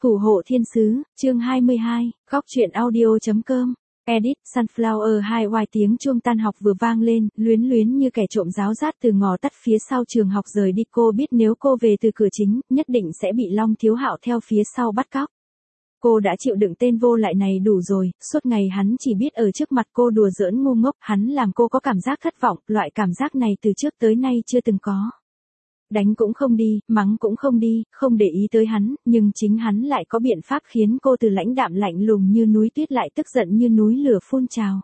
Thủ hộ thiên sứ, chương 22, góc truyện audio.com. Edit, Sunflower hai oai tiếng chuông tan học vừa vang lên, Luyến Luyến như kẻ trộm giáo rát từ ngõ tắt phía sau trường học rời đi. Cô biết nếu cô về từ cửa chính, nhất định sẽ bị Long Thiếu Hạo theo phía sau bắt cóc. Cô đã chịu đựng tên vô lại này đủ rồi, suốt ngày hắn chỉ biết ở trước mặt cô đùa giỡn ngu ngốc, hắn làm cô có cảm giác thất vọng, loại cảm giác này từ trước tới nay chưa từng có. Đánh cũng không đi, mắng cũng không đi, không để ý tới hắn, nhưng chính hắn lại có biện pháp khiến cô từ lãnh đạm lạnh lùng như núi tuyết lại tức giận như núi lửa phun trào.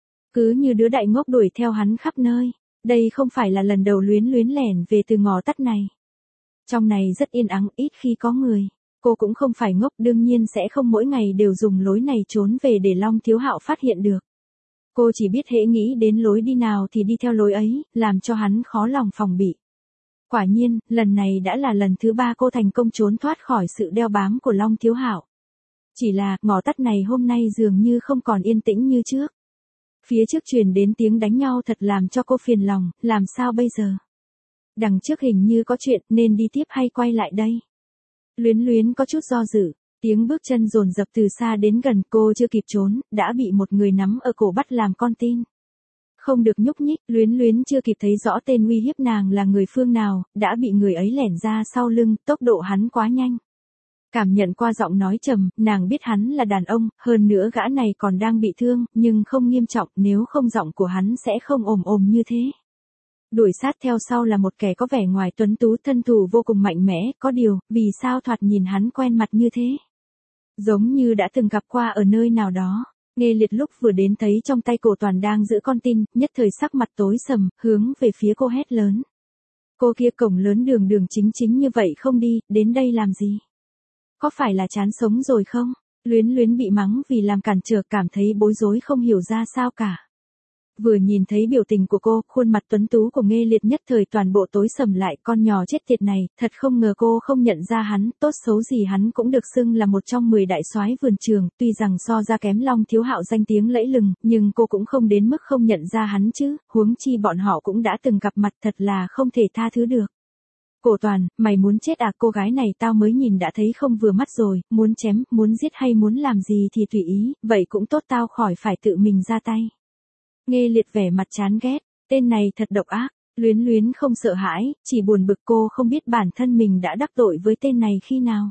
Cứ như đứa đại ngốc đuổi theo hắn khắp nơi. Đây không phải là lần đầu Luyến Luyến lẻn về từ ngõ tắt này. Trong này rất yên ắng, ít khi có người. Cô cũng không phải ngốc, đương nhiên sẽ không mỗi ngày đều dùng lối này trốn về để Long Thiếu Hạo phát hiện được. Cô chỉ biết hễ nghĩ đến lối đi nào thì đi theo lối ấy, làm cho hắn khó lòng phòng bị. Quả nhiên, lần này đã là lần thứ 3 cô thành công trốn thoát khỏi sự đeo bám của Long Thiếu Hạo. Chỉ là, ngõ tắt này hôm nay dường như không còn yên tĩnh như trước. Phía trước truyền đến tiếng đánh nhau thật làm cho cô phiền lòng, làm sao bây giờ? Đằng trước hình như có chuyện, nên đi tiếp hay quay lại đây? Luyến Luyến có chút do dự, tiếng bước chân dồn dập từ xa đến gần, cô chưa kịp trốn, đã bị một người nắm ở cổ bắt làm con tin. Không được nhúc nhích, Luyến Luyến chưa kịp thấy rõ tên uy hiếp nàng là người phương nào, đã bị người ấy lẻn ra sau lưng, tốc độ hắn quá nhanh. Cảm nhận qua giọng nói trầm, nàng biết hắn là đàn ông, hơn nữa gã này còn đang bị thương, nhưng không nghiêm trọng, nếu không giọng của hắn sẽ không ồm ồm như thế. Đuổi sát theo sau là một kẻ có vẻ ngoài tuấn tú, thân thủ vô cùng mạnh mẽ, có điều, vì sao thoạt nhìn hắn quen mặt như thế? Giống như đã từng gặp qua ở nơi nào đó. Nghe Liệt lúc vừa đến thấy trong tay Cổ Toàn đang giữ con tin, nhất thời sắc mặt tối sầm, hướng về phía cô hét lớn. Cô kia cổng lớn đường đường chính chính như vậy không đi, đến đây làm gì? Có phải là chán sống rồi không? Luyến Luyến bị mắng vì làm cản trở, cảm thấy bối rối không hiểu ra sao cả. Vừa nhìn thấy biểu tình của cô, khuôn mặt tuấn tú của Nghe Liệt nhất thời toàn bộ tối sầm lại, con nhỏ chết tiệt này, thật không ngờ cô không nhận ra hắn, tốt xấu gì hắn cũng được xưng là một trong 10 đại soái vườn trường, tuy rằng so ra kém Long Thiếu Hạo danh tiếng lẫy lừng, nhưng cô cũng không đến mức không nhận ra hắn chứ, huống chi bọn họ cũng đã từng gặp mặt, thật là không thể tha thứ được. Cổ Toàn, mày muốn chết à? Cô gái này tao mới nhìn đã thấy không vừa mắt rồi, muốn chém, muốn giết hay muốn làm gì thì tùy ý, vậy cũng tốt, tao khỏi phải tự mình ra tay. Nghe Liệt vẻ mặt chán ghét, tên này thật độc ác. Luyến Luyến không sợ hãi, chỉ buồn bực, cô không biết bản thân mình đã đắc tội với tên này khi nào.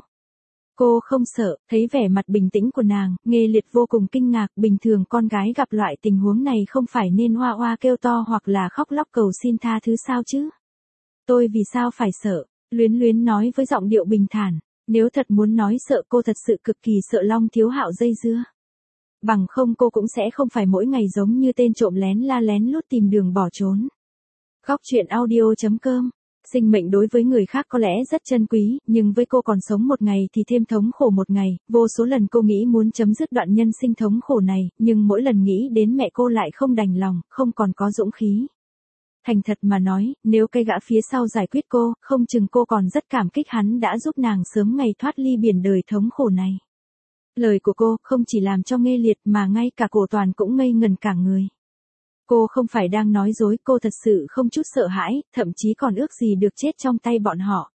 Cô không sợ, thấy vẻ mặt bình tĩnh của nàng, Nghe Liệt vô cùng kinh ngạc, bình thường con gái gặp loại tình huống này không phải nên oa oa kêu to hoặc là khóc lóc cầu xin tha thứ sao chứ? Tôi vì sao phải sợ? Luyến Luyến nói với giọng điệu bình thản, nếu thật muốn nói sợ cô thật sự cực kỳ sợ Long Thiếu Hạo dây dưa. Bằng không cô cũng sẽ không phải mỗi ngày giống như tên trộm lén la lén lút tìm đường bỏ trốn. Góc truyện audio.com. Sinh mệnh đối với người khác có lẽ rất chân quý, nhưng với cô còn sống một ngày thì thêm thống khổ một ngày, vô số lần cô nghĩ muốn chấm dứt đoạn nhân sinh thống khổ này, nhưng mỗi lần nghĩ đến mẹ cô lại không đành lòng, không còn có dũng khí. Thành thật mà nói, nếu cây gã phía sau giải quyết cô, không chừng cô còn rất cảm kích hắn đã giúp nàng sớm ngày thoát ly biển đời thống khổ này. Lời của cô không chỉ làm cho Nghe Liệt mà ngay cả Cổ Toàn cũng ngây ngẩn cả người. Cô không phải đang nói dối, cô thật sự không chút sợ hãi, thậm chí còn ước gì được chết trong tay bọn họ.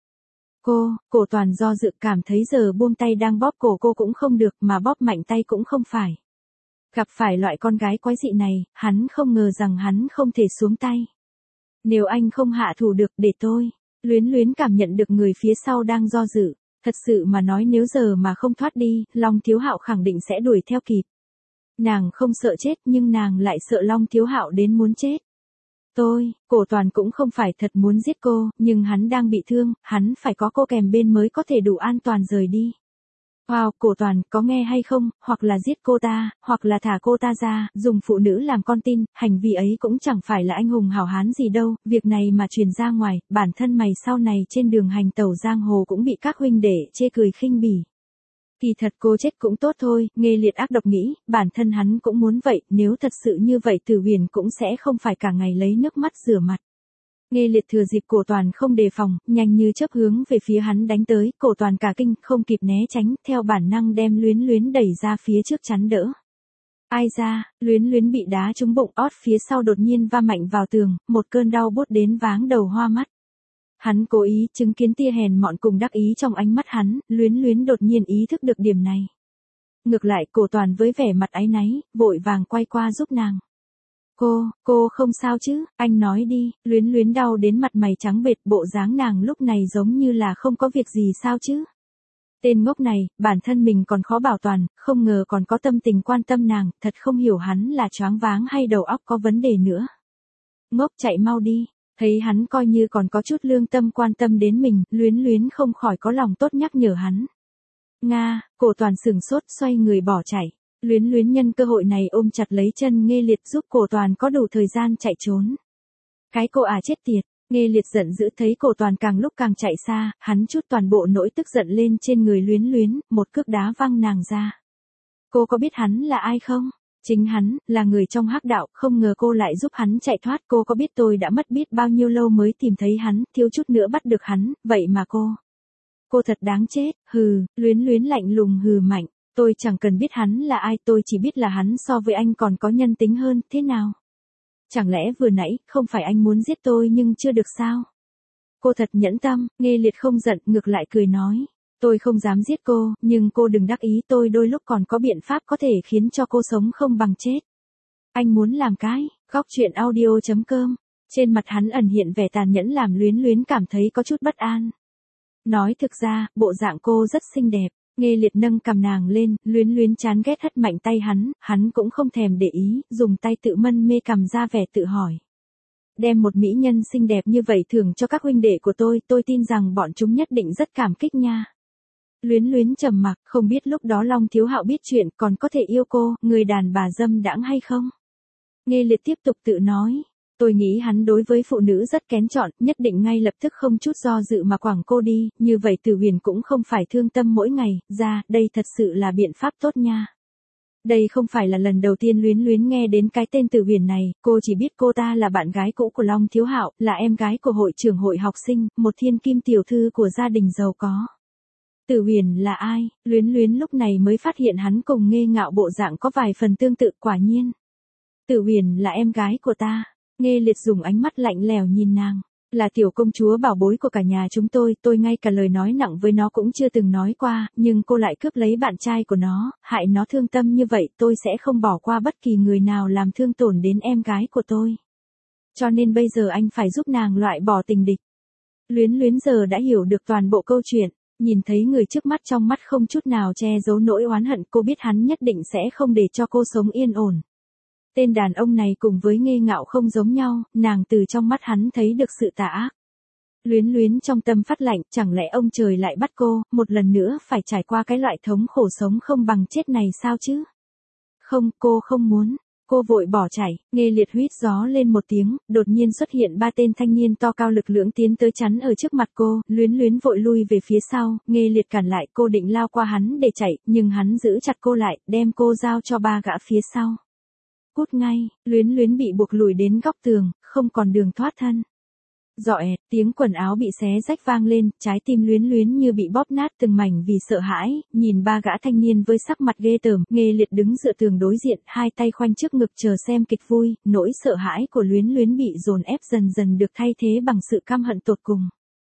Cổ Toàn do dự, cảm thấy giờ buông tay đang bóp cổ cô cũng không được, mà bóp mạnh tay cũng không phải. Gặp phải loại con gái quái dị này, hắn không ngờ rằng hắn không thể xuống tay. Nếu anh không hạ thủ được, để tôi. Luyến Luyến cảm nhận được người phía sau đang do dự. Thật sự mà nói, nếu giờ mà không thoát đi, Long Thiếu Hạo khẳng định sẽ đuổi theo kịp. Nàng không sợ chết, nhưng nàng lại sợ Long Thiếu Hạo đến muốn chết. Cổ Toàn cũng không phải thật muốn giết cô, nhưng hắn đang bị thương, hắn phải có cô kèm bên mới có thể đủ an toàn rời đi. Wow, Cổ Toàn, có nghe hay không, hoặc là giết cô ta, hoặc là thả cô ta ra, dùng phụ nữ làm con tin, hành vi ấy cũng chẳng phải là anh hùng hảo hán gì đâu, việc này mà truyền ra ngoài, bản thân mày sau này trên đường hành tẩu giang hồ cũng bị các huynh đệ chê cười khinh bỉ. Kỳ thật cô chết cũng tốt thôi, Nghe Liệt ác độc nghĩ, bản thân hắn cũng muốn vậy, nếu thật sự như vậy Tử Huyền cũng sẽ không phải cả ngày lấy nước mắt rửa mặt. Nghe Liệt thừa dịp Cổ Toàn không đề phòng, nhanh như chớp hướng về phía hắn đánh tới, Cổ Toàn cả kinh, không kịp né tránh, theo bản năng đem Luyến Luyến đẩy ra phía trước chắn đỡ. Ai ra, Luyến Luyến bị đá trúng bụng, ót phía sau đột nhiên va mạnh vào tường, một cơn đau buốt đến váng đầu hoa mắt. Hắn cố ý chứng kiến tia hèn mọn cùng đắc ý trong ánh mắt hắn, Luyến Luyến đột nhiên ý thức được điểm này. Ngược lại Cổ Toàn với vẻ mặt áy náy, vội vàng quay qua giúp nàng. Cô không sao chứ, anh nói đi, Luyến Luyến đau đến mặt mày trắng bệch, bộ dáng nàng lúc này giống như là không có việc gì sao chứ. Tên ngốc này, bản thân mình còn khó bảo toàn, không ngờ còn có tâm tình quan tâm nàng, thật không hiểu hắn là choáng váng hay đầu óc có vấn đề nữa. Ngốc, chạy mau đi. Thấy hắn coi như còn có chút lương tâm quan tâm đến mình, Luyến Luyến không khỏi có lòng tốt nhắc nhở hắn. Nga, Cổ Toàn sửng sốt xoay người bỏ chạy. Luyến Luyến nhân cơ hội này ôm chặt lấy chân Nghê Liệt giúp Cổ Toàn có đủ thời gian chạy trốn. Cái cô chết tiệt, Nghê Liệt giận dữ thấy Cổ Toàn càng lúc càng chạy xa, hắn trút toàn bộ nỗi tức giận lên trên người Luyến Luyến, một cước đá văng nàng ra. Cô có biết hắn là ai không? Chính hắn, là người trong hắc đạo, không ngờ cô lại giúp hắn chạy thoát. Cô có biết tôi đã mất biết bao nhiêu lâu mới tìm thấy hắn, thiếu chút nữa bắt được hắn, vậy mà cô thật đáng chết. Hừ, Luyến Luyến lạnh lùng hừ mạnh, tôi chẳng cần biết hắn là ai, tôi chỉ biết là hắn so với anh còn có nhân tính hơn, thế nào? Chẳng lẽ vừa nãy, không phải anh muốn giết tôi nhưng chưa được sao? Cô thật nhẫn tâm. Nghê Liệt không giận, ngược lại cười nói. Tôi không dám giết cô, nhưng cô đừng đắc ý, tôi đôi lúc còn có biện pháp có thể khiến cho cô sống không bằng chết. Anh muốn làm cái, góc chuyện audio.com. Trên mặt hắn ẩn hiện vẻ tàn nhẫn làm Luyến Luyến cảm thấy có chút bất an. Nói thực ra, bộ dạng cô rất xinh đẹp. Nghê Liệt nâng cằm nàng lên, Luyến Luyến chán ghét hất mạnh tay hắn cũng không thèm để ý, dùng tay tự mân mê cằm ra vẻ tự hỏi. Đem một mỹ nhân xinh đẹp như vậy thưởng cho các huynh đệ của tôi tin rằng bọn chúng nhất định rất cảm kích nha. Luyến Luyến trầm mặc, không biết lúc đó Long Thiếu Hạo biết chuyện còn có thể yêu cô, người đàn bà dâm đãng hay không? Nghê Liệt tiếp tục tự nói, tôi nghĩ hắn đối với phụ nữ rất kén chọn, nhất định ngay lập tức không chút do dự mà quẳng cô đi, như vậy Tử Huyền cũng không phải thương tâm mỗi ngày, đây thật sự là biện pháp tốt nha. Đây không phải là lần đầu tiên Luyến Luyến nghe đến cái tên Tử Huyền này, cô chỉ biết cô ta là bạn gái cũ của Long Thiếu Hạo, là em gái của hội trưởng hội học sinh, một thiên kim tiểu thư của gia đình giàu có. Tử Huyền là ai? Luyến Luyến lúc này mới phát hiện hắn cùng Nghê Ngạo bộ dạng có vài phần tương tự, quả nhiên. Tử Huyền là em gái của ta. Nghê Liệt dùng ánh mắt lạnh lẽo nhìn nàng. Là tiểu công chúa bảo bối của cả nhà chúng tôi ngay cả lời nói nặng với nó cũng chưa từng nói qua, nhưng cô lại cướp lấy bạn trai của nó, hại nó thương tâm như vậy, tôi sẽ không bỏ qua bất kỳ người nào làm thương tổn đến em gái của tôi. Cho nên bây giờ anh phải giúp nàng loại bỏ tình địch. Luyến Luyến giờ đã hiểu được toàn bộ câu chuyện. Nhìn thấy người trước mắt trong mắt không chút nào che giấu nỗi oán hận, cô biết hắn nhất định sẽ không để cho cô sống yên ổn. Tên đàn ông này cùng với Nghê Ngạo không giống nhau, nàng từ trong mắt hắn thấy được sự tà ác. Luyến Luyến trong tâm phát lạnh, chẳng lẽ ông trời lại bắt cô, một lần nữa phải trải qua cái loại thống khổ sống không bằng chết này sao chứ? Không, cô không muốn. Cô vội bỏ chạy, Nghê Liệt huýt gió lên một tiếng, đột nhiên xuất hiện ba tên thanh niên to cao lực lưỡng tiến tới chắn ở trước mặt cô, Luyến Luyến vội lui về phía sau, Nghê Liệt cản lại, cô định lao qua hắn để chạy, nhưng hắn giữ chặt cô lại, đem cô giao cho ba gã phía sau. Cút ngay, Luyến Luyến bị buộc lùi đến góc tường, không còn đường thoát thân. Rọi, tiếng quần áo bị xé rách vang lên, trái tim Luyến Luyến như bị bóp nát từng mảnh vì sợ hãi, nhìn ba gã thanh niên với sắc mặt ghê tởm, Nghê Liệt đứng dựa tường đối diện, hai tay khoanh trước ngực chờ xem kịch vui, nỗi sợ hãi của Luyến Luyến bị dồn ép dần dần được thay thế bằng sự căm hận tột cùng.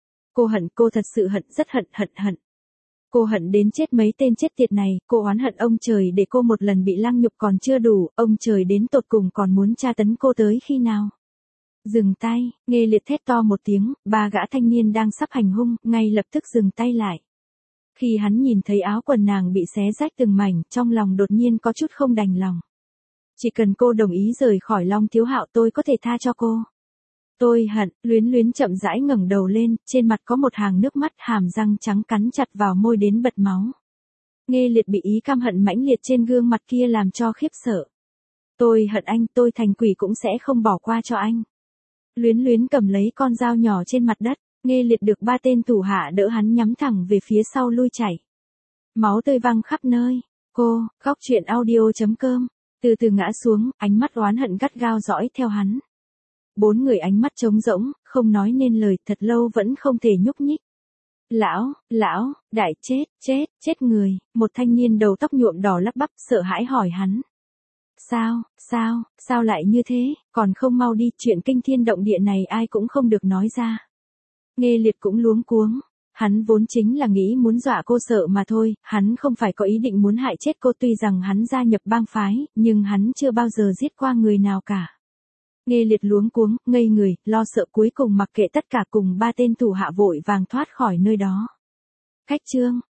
Cô thật sự hận, rất hận. Cô hận đến chết mấy tên chết tiệt này, cô oán hận ông trời để cô một lần bị lăng nhục còn chưa đủ, ông trời đến tột cùng còn muốn tra tấn cô tới khi nào. Dừng tay, Nghê Liệt thét to một tiếng, ba gã thanh niên đang sắp hành hung, ngay lập tức dừng tay lại. Khi hắn nhìn thấy áo quần nàng bị xé rách từng mảnh, trong lòng đột nhiên có chút không đành lòng. Chỉ cần cô đồng ý rời khỏi Long Thiếu Hạo tôi có thể tha cho cô. Tôi hận, Luyến Luyến chậm rãi ngẩng đầu lên, trên mặt có một hàng nước mắt, hàm răng trắng cắn chặt vào môi đến bật máu. Nghê Liệt bị ý căm hận mãnh liệt trên gương mặt kia làm cho khiếp sợ. Tôi hận anh, tôi thành quỷ cũng sẽ không bỏ qua cho anh. Luyến Luyến cầm lấy con dao nhỏ trên mặt đất, Nghê Liệt được ba tên thủ hạ đỡ hắn nhắm thẳng về phía sau lui chảy. Máu tươi văng khắp nơi. Cô, góc chuyện audio.com, từ từ ngã xuống, ánh mắt oán hận gắt gao dõi theo hắn. Bốn người ánh mắt trống rỗng, không nói nên lời, thật lâu vẫn không thể nhúc nhích. Lão, đại chết người, một thanh niên đầu tóc nhuộm đỏ lắp bắp sợ hãi hỏi hắn. Sao lại như thế, còn không mau đi, chuyện kinh thiên động địa này ai cũng không được nói ra. Nghe Liệt cũng luống cuống. Hắn vốn chính là nghĩ muốn dọa cô sợ mà thôi, hắn không phải có ý định muốn hại chết cô, tuy rằng hắn gia nhập bang phái, nhưng hắn chưa bao giờ giết qua người nào cả. Nghe Liệt luống cuống, ngây người, lo sợ, cuối cùng mặc kệ tất cả cùng ba tên thủ hạ vội vàng thoát khỏi nơi đó. Cách chương